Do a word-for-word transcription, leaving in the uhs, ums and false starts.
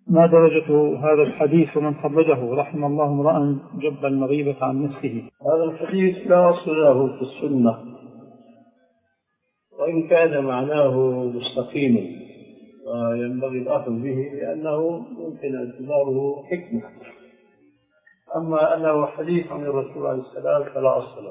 ما درجة هذا الحديث ومن خرجه رحم الله امرأ جب المغيبة عن نفسه؟ هذا الحديث لا أصل له في السنة، وإن كان معناه مستقيما وينبغي الأخذ به لأنه ممكن اعتباره حكمة، أما أنه حديث عن الرسول عليه السلام فلا أصل له.